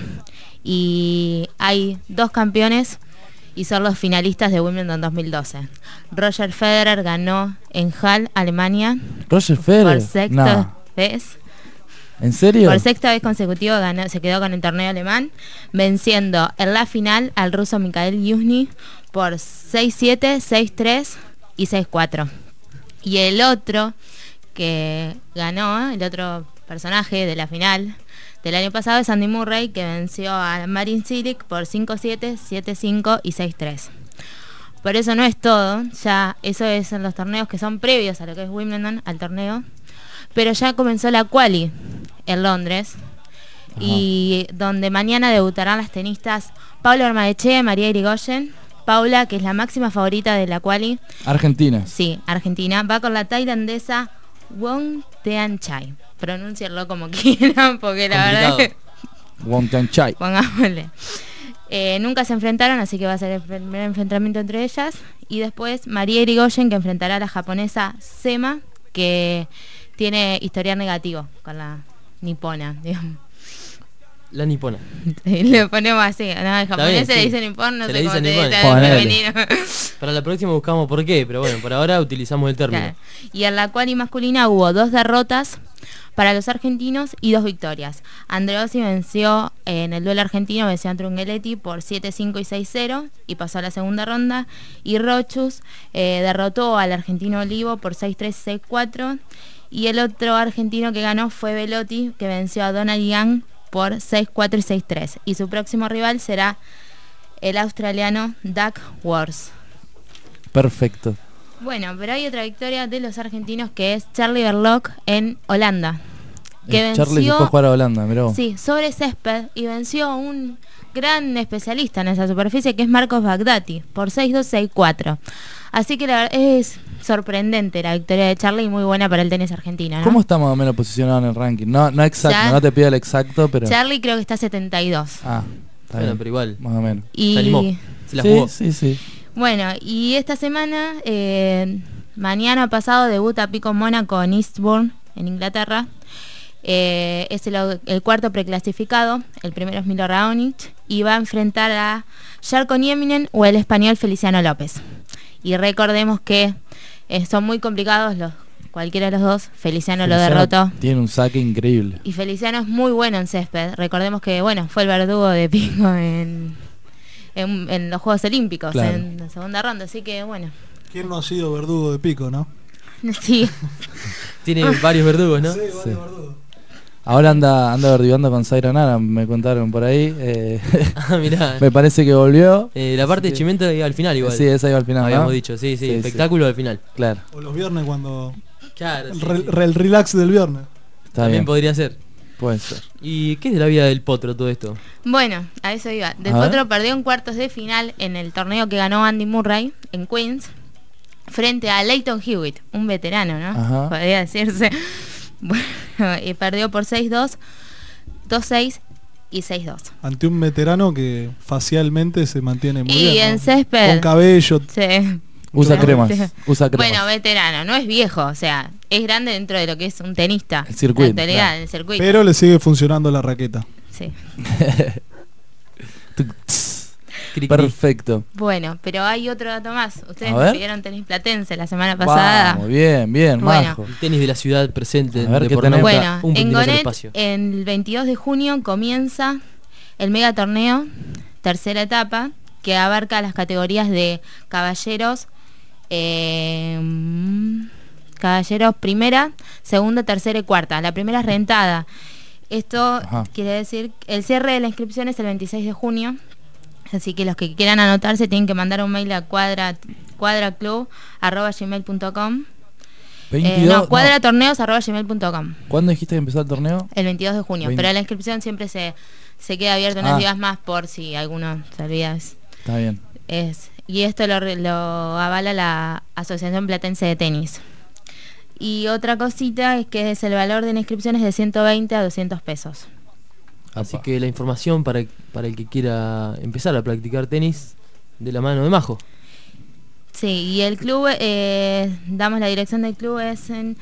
Y hay dos campeones y son los finalistas de Wimbledon dos mil doce. Roger Federer ganó en Halle, Alemania. Roger Federer. Por sexta Nah. vez. ¿En serio? Por sexta vez consecutiva ganó, se quedó con el torneo alemán, venciendo en la final al ruso Mikhail Yuzny por seis siete, seis tres y seis cuatro. Y el otro que ganó, el otro personaje de la final del año pasado es Andy Murray, que venció a Marin Cilic por cinco siete, siete cinco y seis tres. Por eso no es todo, ya eso es en los torneos que son previos a lo que es Wimbledon, al torneo. Pero ya comenzó la quali en Londres. Ajá. Y donde mañana debutarán las tenistas Paula Ormaechea y María Irigoyen. Paula, que es la máxima favorita de la quali. Argentina. Sí, Argentina. Va con la tailandesa Wong Tean-chai. Pronúncienlo como quieran, porque la Complicado. verdad que... Wong Tean-chai. Pongámosle. Eh, nunca se enfrentaron, así que va a ser el primer enfrentamiento entre ellas. Y después María Irigoyen, que enfrentará a la japonesa Sema, que tiene historial negativo con la nipona, digamos. La nipona. Le ponemos así, no, el japonés se le sí. dice nipón, no Se sé le cómo dice se nipón. dice Ponele. femenino. Para la próxima buscamos por qué, pero bueno, por ahora utilizamos el término. Claro. Y en la quali masculina hubo dos derrotas para los argentinos y dos victorias. Andreossi venció en el duelo argentino, venció a Trungelliti por siete cinco y seis cero y pasó a la segunda ronda. Y Rochus eh, derrotó al argentino Olivo por seis tres y seis cuatro. Y el otro argentino que ganó fue Velotti, que venció a Donald Young por seis cuatro y seis tres. Y su próximo rival será el australiano Doug Worth. Perfecto. Bueno, pero hay otra victoria de los argentinos, que es Charlie Berlocq en Holanda. Que Eh, venció, Charlie se fue a jugar a Holanda, mirá vos. sí, sobre césped, y venció a un gran especialista en esa superficie, que es Marcos Bagdati, por seis dos, seis cuatro. Así que la verdad es sorprendente la victoria de Charlie y muy buena para el tenis argentino, ¿no? ¿Cómo está más o menos posicionado en el ranking? No, no exacto, Ya- no te pido el exacto, pero... Charlie creo que está setenta y dos. Ah, está Bueno, bien. pero igual. Más o menos. Y- Se animó. Se la sí, jugó. sí, sí. Bueno, y esta semana, eh, mañana pasado, debuta Pico Mónaco en Eastbourne, en Inglaterra. Eh, es el, el cuarto preclasificado, el primero es Milo Raonic, y va a enfrentar a Jarko Nieminen o el español Feliciano López. Y recordemos que eh, son muy complicados los cualquiera de los dos. Feliciano, lo Feliciano derrotó. Tiene un saque increíble. Y Feliciano es muy bueno en césped. Recordemos que, bueno, fue el verdugo de Pico en, en, en los Juegos Olímpicos, Claro. en la segunda ronda. Así que, bueno. ¿Quién no ha sido verdugo de Pico, no? Sí. Tiene varios verdugos, ¿no? Sí, varios verdugos. Ahora anda anda verdigando con Zaira Nara, me contaron por ahí. Eh, Ah, mirá. me parece que volvió. Eh, la parte de Sí. Chimento iba al final igual. Sí, esa iba al final, Habíamos ¿no? dicho, sí, sí, Sí, espectáculo al final. Claro. O los viernes cuando... Claro, el, sí, re- sí. re- el relax del viernes. Está También bien. podría ser. Puede ser. ¿Y qué es de la vida del Potro todo esto? Bueno, a eso iba. Del A ver. Potro perdió en cuartos de final en el torneo que ganó Andy Murray en Queens frente a Leighton Hewitt, un veterano, ¿no? Ajá. Podría decirse. Bueno, y perdió por seis dos, dos seis y seis dos. Ante un veterano que facialmente se mantiene muy Y bien. en ¿no? césped. Con cabello. Sí. Usa No, cremas. sí. Usa cremas. Bueno, veterano, no es viejo, o sea, es grande dentro de lo que es un tenista. El circuito, En la actualidad, claro. el circuito. Pero le sigue funcionando la raqueta. Sí. Perfecto. Bueno, pero hay otro dato más. Ustedes A me ver. pidieron tenis platense la semana pasada. Vamos, bien, bien, Bueno. majo. El tenis de la ciudad presente. A ver de qué Pornauta, Bueno, un en puntito al Gonet, espacio. el veintidós de junio comienza el mega torneo, tercera etapa, que abarca las categorías de caballeros, eh, caballeros primera, segunda, tercera y cuarta. La primera es rentada. Esto Ajá. quiere decir, el cierre de la inscripción es el veintiséis de junio, así que los que quieran anotarse tienen que mandar un mail a cuadra, cuadraclub arroba gmail punto com. veintidós, Eh, no, no. cuadratorneos arroba gmail punto com. ¿Cuándo dijiste que empezó el torneo? El veintidós de junio, veinte. pero la inscripción siempre se, se queda abierta unos Ah. días más por si alguno se olvida. Es, Está bien. es- y esto lo, re- lo avala la Asociación Platense de Tenis. Y otra cosita es que es el valor de la inscripción es de ciento veinte a doscientos pesos. Así que la información para, para el que quiera empezar a practicar tenis de la mano de Majo. Sí, y el club, eh, damos la dirección del club, es en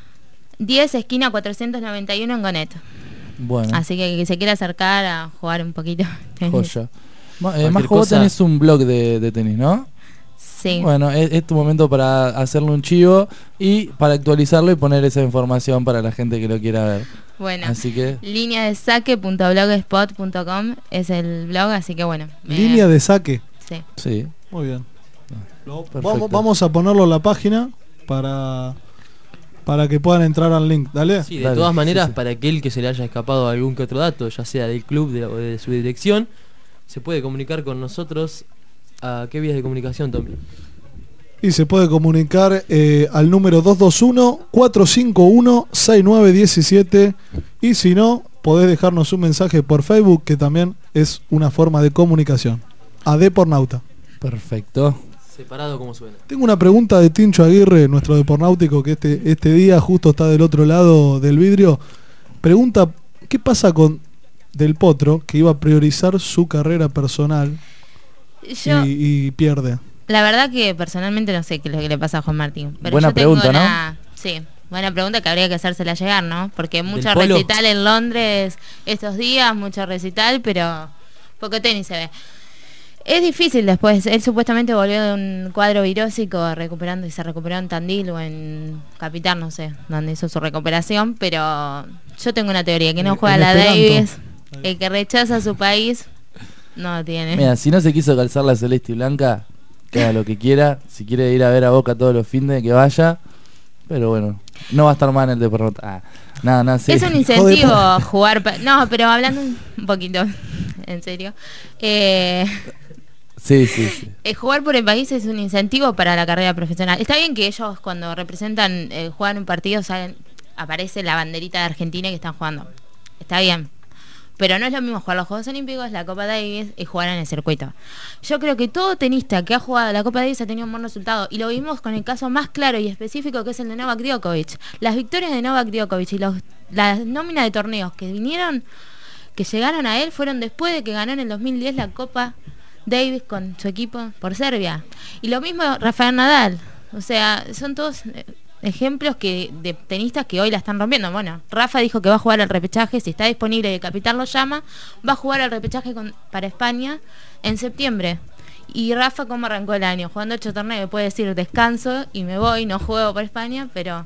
diez, esquina cuatrocientos noventa y uno en Gonet. Bueno. Así que que se quiera acercar a jugar un poquito tenis. Joya. Ma- eh, Cualquier Majo, vos cosa- tenés un blog de, de tenis, ¿no? Sí. Bueno, es, es tu momento para hacerle un chivo y para actualizarlo y poner esa información para la gente que lo quiera ver. Bueno, Así que, línea de saque punto blogspot punto com es el blog, así que bueno. me- Línea de saque. Sí. sí. Muy bien. Lo- Perfecto. vamos, vamos a ponerlo en la página para, para que puedan entrar al link. Dale. Sí, de Dale, todas maneras, sí, sí. para aquel que se le haya escapado algún que otro dato, ya sea del club de- o de su dirección, se puede comunicar con nosotros. ¿A qué vías de comunicación, Tommy? Y se puede comunicar eh, al número dos dos uno, cuatro cinco uno, seis nueve uno siete. Y si no, podés dejarnos un mensaje por Facebook, que también es una forma de comunicación. A Depornauta. Perfecto. Separado como suena. Tengo una pregunta de Tincho Aguirre, nuestro depornáutico, que este, este día justo está del otro lado del vidrio. Pregunta, ¿qué pasa con Del Potro, que iba a priorizar su carrera personal Yo, y, y pierde? la verdad que personalmente no sé qué es lo que le pasa a Juan Martín. Pero Buena yo tengo pregunta, ¿no? una- Sí, buena pregunta que habría que hacérsela llegar, ¿no? Porque mucho polo? recital en Londres estos días, mucho recital, pero poco tenis se ve. Es difícil después. Él supuestamente volvió de un cuadro virósico recuperando y se recuperó en Tandil o en Capital, no sé, donde hizo su recuperación, pero yo tengo una teoría, que no En- juega en la Esperanto. Davis, el que rechaza a su país, no tiene. Mira, si no se quiso calzar la celeste y blanca, que haga lo que quiera. Si quiere ir a ver a Boca todos los fines, que vaya. Pero bueno, no va a estar mal en el Depornauta. Ah, nada, nada, sí. Es un incentivo jugar. pa- No, pero hablando un poquito, en serio. Eh, Sí, sí, sí. eh, jugar por el país es un incentivo para la carrera profesional. Está bien que ellos, cuando representan, eh, juegan un partido, salen, aparece la banderita de Argentina que están jugando. Está bien. Pero no es lo mismo jugar los Juegos Olímpicos, la Copa Davis y jugar en el circuito. Yo creo que todo tenista que ha jugado la Copa Davis ha tenido un buen resultado. Y lo vimos con el caso más claro y específico, que es el de Novak Djokovic. Las victorias de Novak Djokovic y los, las nóminas de torneos que vinieron, que llegaron a él, fueron después de que ganó en el dos mil diez la Copa Davis con su equipo por Serbia. Y lo mismo Rafael Nadal. O sea, son todos eh, ejemplos que de tenistas que hoy la están rompiendo. Bueno, Rafa dijo que va a jugar al repechaje, si está disponible y el capitán lo llama, va a jugar al repechaje con, para España en septiembre. Y Rafa, ¿cómo arrancó el año? Jugando ocho torneos, puede decir descanso y me voy, no juego por España, pero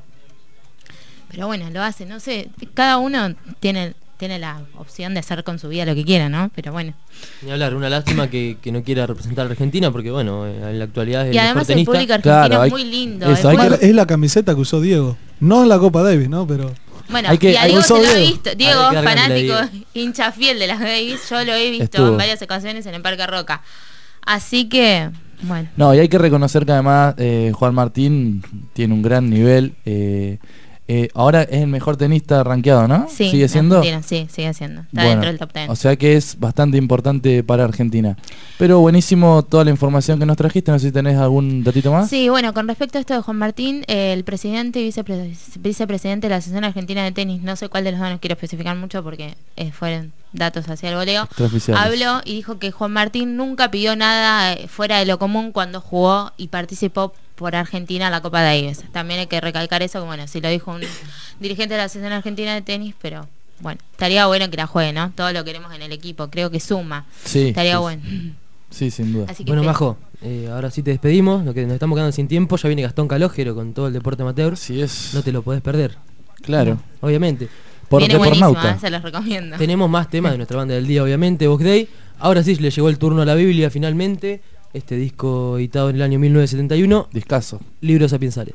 pero bueno, lo hace, no sé, cada uno tiene tiene la opción de hacer con su vida lo que quiera, ¿no? Pero bueno. Ni hablar, una lástima que, que no quiera representar a Argentina, porque bueno, eh, en la actualidad es Y el además mejor el tenista. público argentino Claro, hay- es muy lindo. Eso, es hay muy- que- es la camiseta que usó Diego. No en la Copa Davis, ¿no? Pero Bueno, Hay que- y a hay Diego que se lo usar he Diego. visto. Hay Diego, que cargarle a fanático, Diego. hincha fiel de las Babies. Yo lo he visto Estuvo. en varias ocasiones en el Parque Roca. Así que, bueno. No, y hay que reconocer que además eh, Juan Martín tiene un gran nivel. eh, eh, ahora es el mejor tenista rankeado, ¿no? Sí, ¿Sigue siendo? Argentina, sí, sigue siendo. Está Bueno, dentro del top diez. O sea que es bastante importante para Argentina. Pero buenísimo toda la información que nos trajiste. No sé si tenés algún datito más. Sí, bueno, con respecto a esto de Juan Martín, eh, el presidente y vicepre- vicepresidente de la Asociación Argentina de Tenis, no sé cuál de los dos, no quiero especificar mucho porque eh, fueron datos hacia el voleo, Extraoficiales. habló y dijo que Juan Martín nunca pidió nada eh, fuera de lo común cuando jugó y participó por Argentina a la Copa Davis. También hay que recalcar eso, que bueno, si lo dijo un dirigente de la Asociación Argentina de Tenis, pero bueno, estaría bueno que la juegue, ¿no? Todo lo queremos en el equipo, creo que suma. Sí, estaría sí, bueno. Sí, sin duda. Así que Bueno, fe- Majo, eh, ahora sí te despedimos, lo que nos estamos quedando sin tiempo, ya viene Gastón Calógero con todo el deporte amateur. Sí es. No te lo podés perder. Claro. No, obviamente. Por Viene Depornauta. buenísima, eh, se los recomiendo. Tenemos más temas de nuestra banda del día, obviamente, Box Day. Ahora sí le llegó el turno a la Biblia finalmente. Este disco editado en el año mil novecientos setenta y uno. Discazo. Libros sapiensales.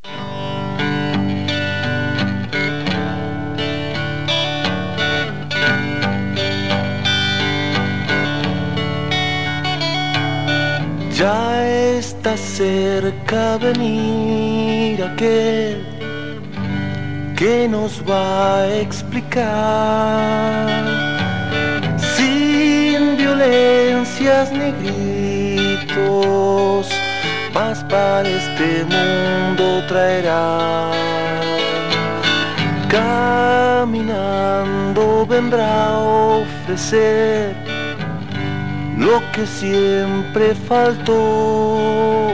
Ya está cerca venir aquel que nos va a explicar sin violencias ni gritos, paz para este mundo traerá. Caminando vendrá a ofrecer lo que siempre faltó.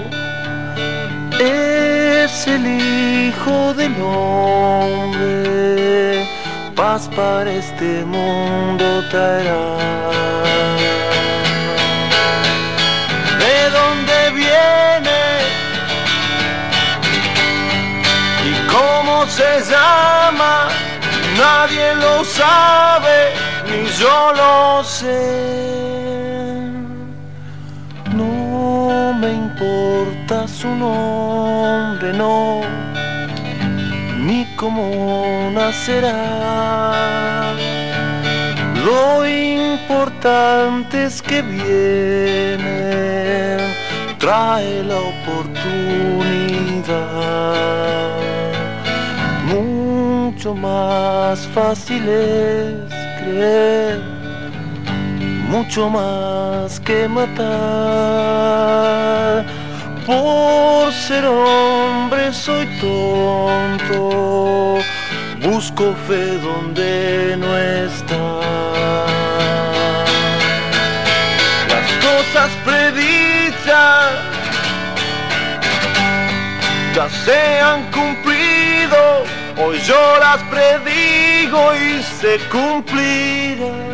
Es el Hijo del Hombre, paz para este mundo traerá. ¿De dónde viene? ¿Y cómo se llama? Nadie lo sabe, ni yo lo sé. No me importa su nombre, no, ni cómo nacerá. Lo importante es que viene, trae la oportunidad. Mucho más fácil es creer, mucho más que matar. Por ser hombre soy tonto, busco fe donde no está. Las cosas predichas ya se han cumplido, hoy yo las predigo y se cumplirán.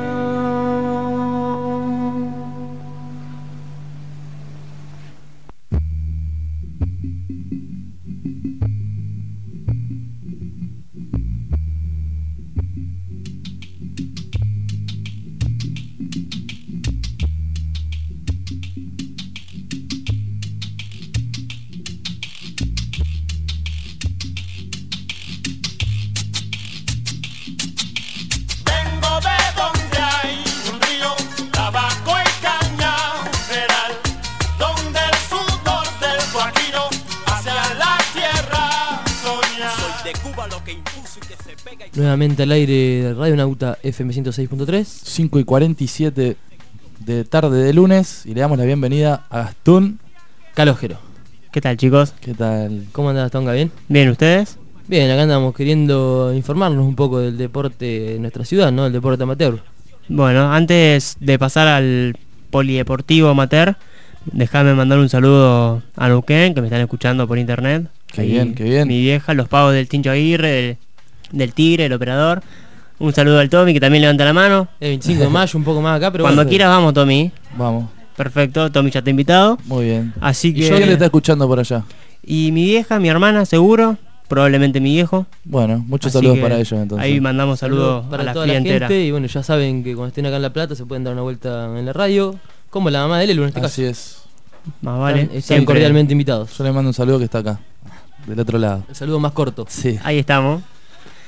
Vengo de donde hay un río, tabaco y caña, verán, donde el sudor del guajiro hacia la tierra soñar. Soy de Cuba, lo que impuso y que se pega y... Nuevamente al aire de Radio Nauta F M ciento seis punto tres. cinco y cuarenta y siete de tarde de lunes. Y le damos la bienvenida a Gastón Calógero. ¿Qué tal, chicos? ¿Qué tal? ¿Cómo andás, Tonga? ¿Bien? Bien, ¿ustedes? Bien, acá andamos queriendo informarnos un poco del deporte de nuestra ciudad, ¿no? El deporte amateur. Bueno, antes de pasar al polideportivo amateur, déjame mandar un saludo a Neuquén, que me están escuchando por internet. Qué bien, qué bien. Mi vieja, los pavos del Tincho Aguirre, del, del Tigre, el operador. Un saludo al Tommy, que también levanta la mano. El veinticinco de mayo, un poco más acá, pero Cuando bueno, quieras vamos, Tommy. Vamos. Perfecto, Tommy ya te ha invitado. Muy bien. Así ¿Y que... quién le está escuchando por allá? Y mi vieja, mi hermana, seguro. Probablemente mi viejo. Bueno, muchos Así saludos que para ellos entonces. Ahí mandamos saludos para a la toda la clientela. gente. Y bueno, ya saben que cuando estén acá en La Plata se pueden dar una vuelta en la radio. Como la mamá de Lelu en este Así caso. es. Más vale. Están, están Siempre. cordialmente invitados. Yo le mando un saludo que está acá, del otro lado. El saludo más corto. Sí. Ahí estamos.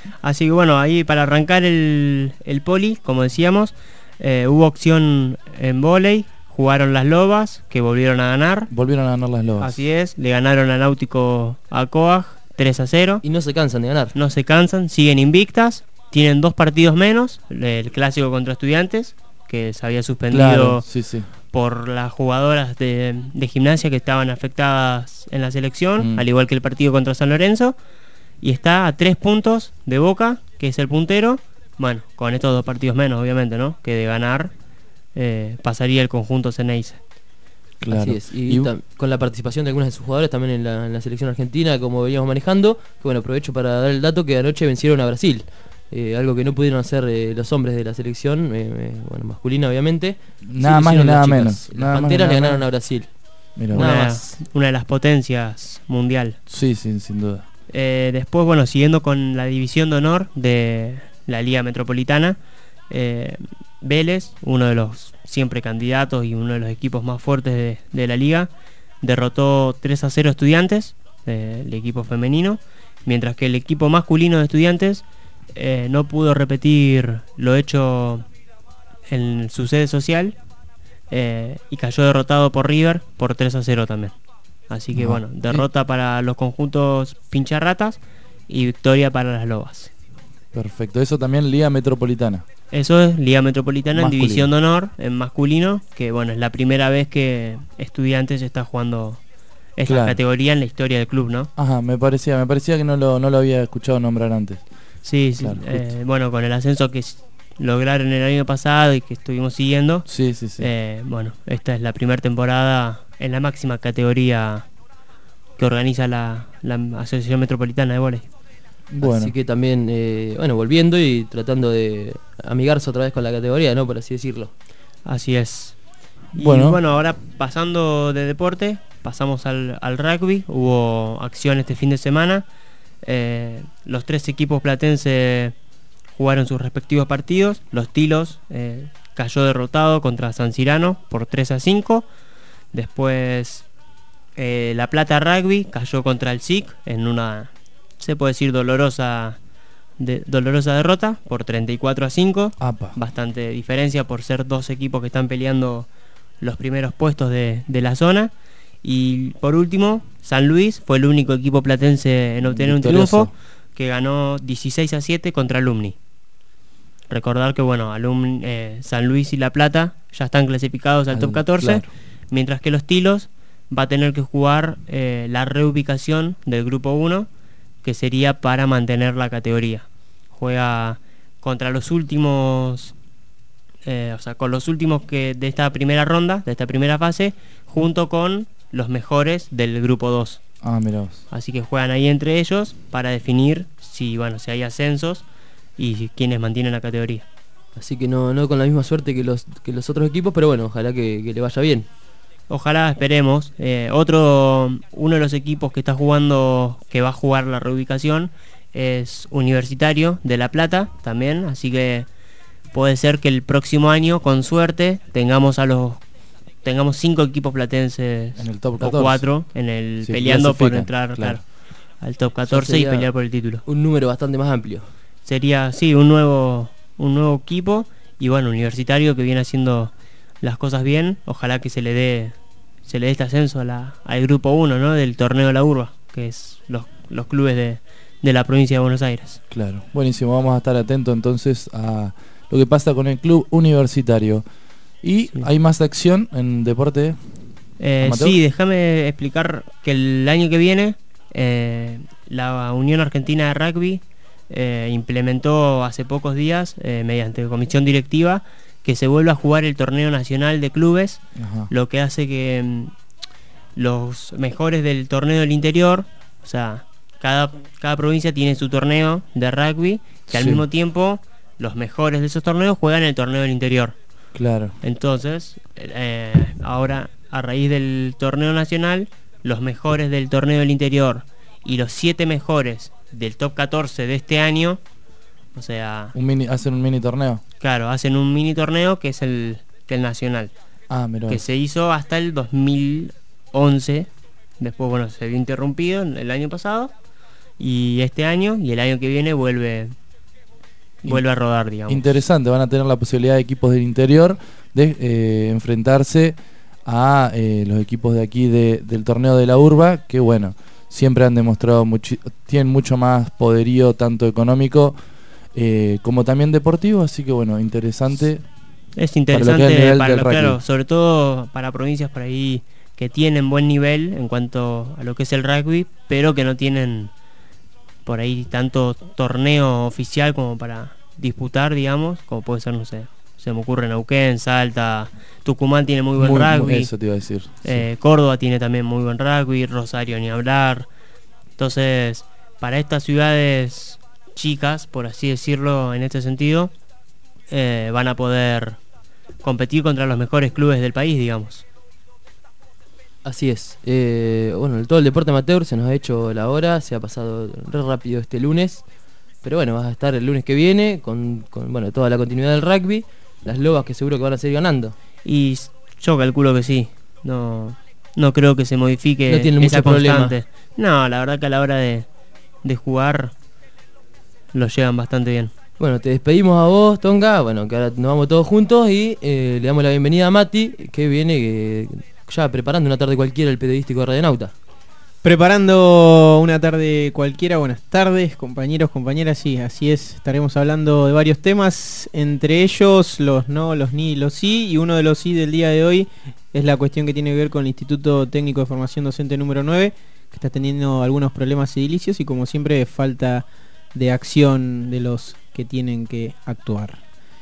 Así que bueno, ahí para arrancar el, el poli, como decíamos, eh, hubo opción en vóley, jugaron las Lobas, que volvieron a ganar. Volvieron a ganar las Lobas. Así es, le ganaron a Náutico a Coag tres a cero. Y no se cansan de ganar. No se cansan, siguen invictas, tienen dos partidos menos, el clásico contra Estudiantes, que se había suspendido Claro, sí, sí. por las jugadoras de, de Gimnasia que estaban afectadas en la selección, Mm. al igual que el partido contra San Lorenzo, y está a tres puntos de Boca, que es el puntero. Bueno, con estos dos partidos menos, obviamente, ¿no? Que de ganar eh, pasaría el conjunto Ceneice. Claro. Así es. Y, Y- tam- con la participación de algunos de sus jugadores también en la, en la selección argentina, como veníamos manejando, que bueno, aprovecho para dar el dato que anoche vencieron a Brasil. Eh, algo que no pudieron hacer eh, los hombres de la selección, eh, eh, bueno, masculina obviamente. Nada Sí, más lo ni hicieron nada las menos. chicas. Nada Las más ni Panteras le nada ganaron menos. a Brasil. Mirá, Una, Nada más. una de las potencias mundial. Sí, sí, sin duda. Eh, después, bueno, siguiendo con la división de honor de la Liga Metropolitana, eh, Vélez, uno de los siempre candidatos y uno de los equipos más fuertes de, de la liga, derrotó tres a cero a Estudiantes, eh, el equipo femenino, mientras que el equipo masculino de Estudiantes eh, no pudo repetir lo hecho en su sede social eh, y cayó derrotado por River por tres a cero también. Así que Ah. bueno, derrota para los conjuntos pincharratas y victoria para las Lobas. Perfecto. Eso también Liga Metropolitana. Eso es Liga Metropolitana en Masculino. División de Honor, en masculino, que bueno, es la primera vez que Estudiantes está jugando esta Claro. categoría en la historia del club, ¿no? Ajá, me parecía, me parecía que no lo, no lo había escuchado nombrar antes. Sí, sí. Claro, eh, justo. bueno, con el ascenso que s- lograron el año pasado y que estuvimos siguiendo, Sí, sí, sí. eh, bueno, esta es la primera temporada en la máxima categoría que organiza la, la Asociación Metropolitana de Vóley. Bueno. Así que también, eh, bueno, volviendo y tratando de amigarse otra vez con la categoría, ¿no? Por así decirlo. Así es. Y Bueno. bueno, ahora pasando de deporte, pasamos al, al rugby. Hubo acción este fin de semana. Eh, los tres equipos platenses jugaron sus respectivos partidos. Los Tilos eh, cayó derrotado contra San Cirano por tres a cinco. Después eh, La Plata Rugby cayó contra el S I C en una, se puede decir, dolorosa de, dolorosa derrota por treinta y cuatro a cinco. Apa. Bastante diferencia por ser dos equipos que están peleando los primeros puestos de, de la zona. Y por último, San Luis fue el único equipo platense en obtener Victorioso. un triunfo, que ganó dieciséis a siete contra Alumni. Recordar que bueno, Alumni, eh, San Luis y La Plata ya están clasificados al Al- top catorce, claro. mientras que los Tilos va a tener que jugar eh, la reubicación del grupo uno, que sería para mantener la categoría. Juega contra los últimos, eh, o sea, con los últimos que de esta primera ronda, de esta primera fase, junto con los mejores del grupo dos. Ah, mirá vos. Así que juegan ahí entre ellos para definir si, bueno, si hay ascensos y si- quiénes mantienen la categoría. Así que no, no con la misma suerte que los, que los otros equipos, pero bueno, ojalá que, que le vaya bien. Ojalá, esperemos. Eh, otro, uno de los equipos que está jugando, que va a jugar la reubicación, es Universitario de La Plata también, así que puede ser que el próximo año, con suerte, tengamos a los tengamos cinco equipos platenses En el top o catorce. cuatro en el Sí, peleando por clasifican, entrar, claro. claro, al top catorce y sería pelear por el título. Un número bastante más amplio. Sería, sí, un nuevo un nuevo equipo y bueno, Universitario que viene haciendo las cosas bien. Ojalá que se le dé se le dé este ascenso a la, al grupo uno, ¿no? Del torneo de la Urba, que es los, los clubes de, de la provincia de Buenos Aires. Claro. Buenísimo, vamos a estar atentos entonces a lo que pasa con el club universitario. ¿Y hay más acción en deporte? Eh, amateur? sí, déjame explicar que el año que viene eh, la Unión Argentina de Rugby eh, implementó hace pocos días, eh, mediante comisión directiva, que se vuelva a jugar el torneo nacional de clubes, Ajá. lo que hace que mm, los mejores del torneo del interior, o sea, cada, cada provincia tiene su torneo de rugby, que al Sí. mismo tiempo los mejores de esos torneos juegan el torneo del interior. Claro. Entonces, eh, ahora a raíz del torneo nacional, los mejores del torneo del interior y los siete mejores del top catorce de este año, o sea, Un mini, hacen un mini torneo. claro, hacen un mini torneo que es el, que el nacional, Ah, mirá. que se hizo hasta el dos mil once. Después, bueno, se vio interrumpido en el año pasado y este año y el año que viene vuelve vuelve a rodar, digamos. Interesante, van a tener la posibilidad de equipos del interior de eh, enfrentarse a eh, los equipos de aquí de, del torneo de la Urba, que bueno, siempre han demostrado mucho, tienen mucho más poderío tanto económico eh, como también deportivo, así que bueno, interesante. Es interesante para, lo, claro, sobre todo para provincias por ahí que tienen buen nivel en cuanto a lo que es el rugby, pero que no tienen por ahí tanto torneo oficial como para disputar, digamos, como puede ser, no sé, se me ocurre Neuquén, Salta, Tucumán tiene muy buen muy, rugby, eso te iba a decir, eh, sí. Córdoba tiene también muy buen rugby, Rosario ni hablar. Entonces, para estas ciudades chicas, por así decirlo, en este sentido, eh, van a poder competir contra los mejores clubes del país, digamos. Así es. Eh, bueno, todo el deporte amateur se nos ha hecho la hora, se ha pasado re rápido este lunes, pero bueno, vas a estar el lunes que viene con, con bueno, toda la continuidad del rugby, las Lobas que seguro que van a seguir ganando. Y yo calculo que sí, no, no creo que se modifique no tienen esa mucho constante. Problema. No, la verdad que a la hora de, de jugar lo llevan bastante bien. Bueno, te despedimos a vos, Tonga, bueno, que ahora nos vamos todos juntos y eh, le damos la bienvenida a Mati, que viene eh, ya preparando una tarde cualquiera el periodístico de Radionauta. Preparando una tarde cualquiera, buenas tardes, compañeros, compañeras, sí, así es, estaremos hablando de varios temas, entre ellos los no, los ni, los sí, y uno de los sí del día de hoy es la cuestión que tiene que ver con el Instituto Técnico de Formación Docente número nueve, que está teniendo algunos problemas edilicios y como siempre falta de acción de los que tienen que actuar.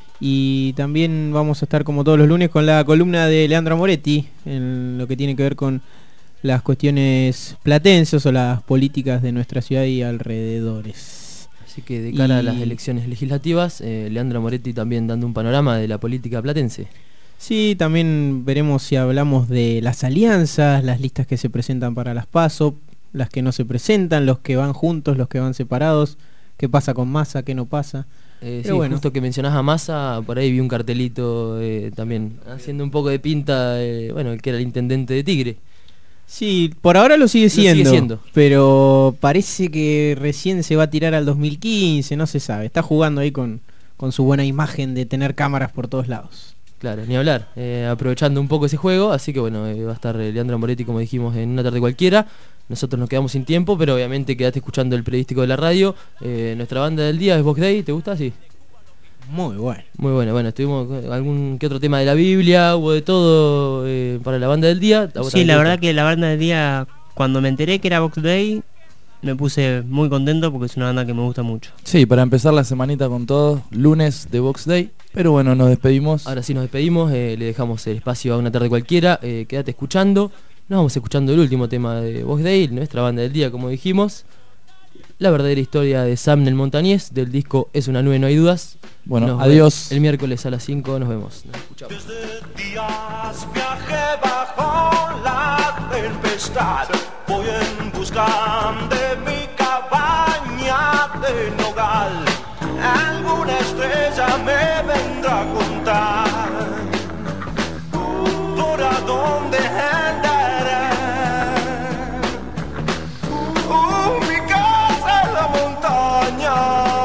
Y también vamos a estar como todos los lunes con la columna de Leandro Moretti en lo que tiene que ver con las cuestiones platenses o las políticas de nuestra ciudad y alrededores. Así que de cara y... a las elecciones legislativas, eh, Leandro Moretti también dando un panorama de la política platense. Sí, también veremos si hablamos de las alianzas, las listas que se presentan para las PASO, las que no se presentan, los que van juntos, los que van separados, qué pasa con Massa, qué no pasa. Eh, sí, bueno. Justo que mencionás a Massa, por ahí vi un cartelito eh, también haciendo un poco de pinta, eh, bueno, el que era el intendente de Tigre. Sí, por ahora lo sigue siendo, lo sigue siendo, pero parece que recién se va a tirar al dos mil quince, no se sabe. Está jugando ahí con, con su buena imagen de tener cámaras por todos lados. Claro, ni hablar, eh, aprovechando un poco ese juego, así que bueno, eh, va a estar eh, Leandro Moretti, como dijimos, en una tarde cualquiera. Nosotros nos quedamos sin tiempo, pero obviamente quedaste escuchando el periodístico de la radio. Eh, nuestra banda del día es Box Day, ¿te gusta? Sí. Muy bueno. Muy bueno, bueno, estuvimos con algún que otro tema de la Biblia, hubo de todo eh, para la banda del día. Sí, la verdad que la banda del día, cuando me enteré que era Box Day, me puse muy contento porque es una banda que me gusta mucho. Sí, para empezar la semanita con todos, lunes de Box Day. Pero bueno, nos despedimos. Ahora sí nos despedimos, eh, le dejamos el espacio a una tarde cualquiera, eh, quédate escuchando. Nos vamos escuchando el último tema de Box Day, nuestra banda del día, como dijimos. La verdadera historia de Sam Nel Montañés, del disco Es una nube, no hay dudas. Bueno, nos adiós. El miércoles a las cinco nos vemos. Nos escuchamos. Desde días viajé bajo la tempestad, voy en busca de mi cabaña de nogal. Alguna estrella me vendrá a contar por a dónde andaré. Uh, mi casa en la montaña,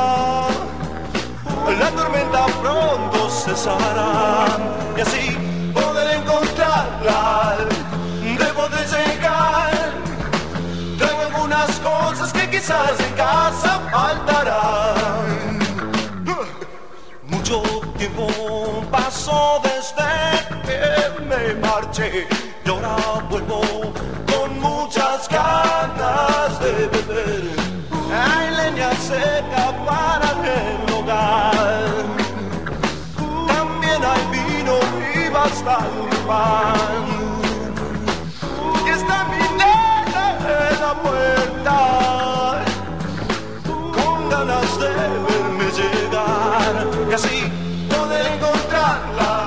la tormenta pronto cesará y así poder encontrarla. Debo de llegar, tengo algunas cosas que quizás en casa faltarán. Mucho tiempo pasó desde que me marché y ahora vuelvo con muchas ganas de beber. Hay leña seca para el hogar, también hay vino y bastante pan. Y está mi nena en la puerta, con ganas de verme llegar, y así poder encontrarla.